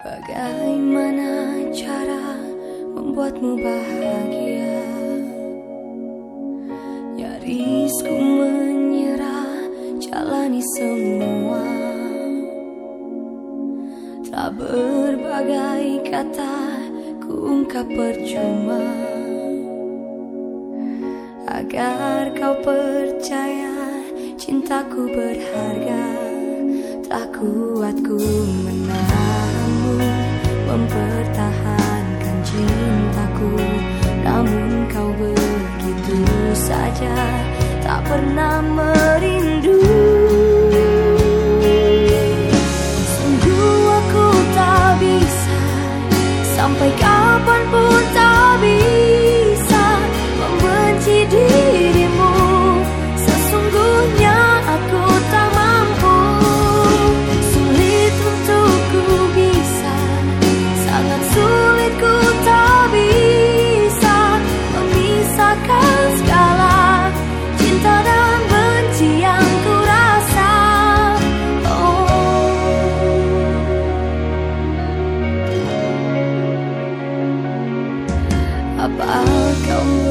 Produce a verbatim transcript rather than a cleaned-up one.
Bagaimana cara membuatmu bahagia? Nyaris ku menyerah, jalani semua. Tak berbagai kata ku ungkap percuma, agar kau percaya cintaku berharga. Tak kuat ku menahanmu, mempertahankan cintaku. Namun kau begitu saja tak pernah merindu. Sungguh aku tak bisa, sampai kapanpun tak bisa membenci dirimu. Sesungguhnya aku tak mampu, sulit untuk ku bisa, sangat sulit ku tak bisa memisahkan segala cinta dan benci yang ku rasa. Oh, apa kau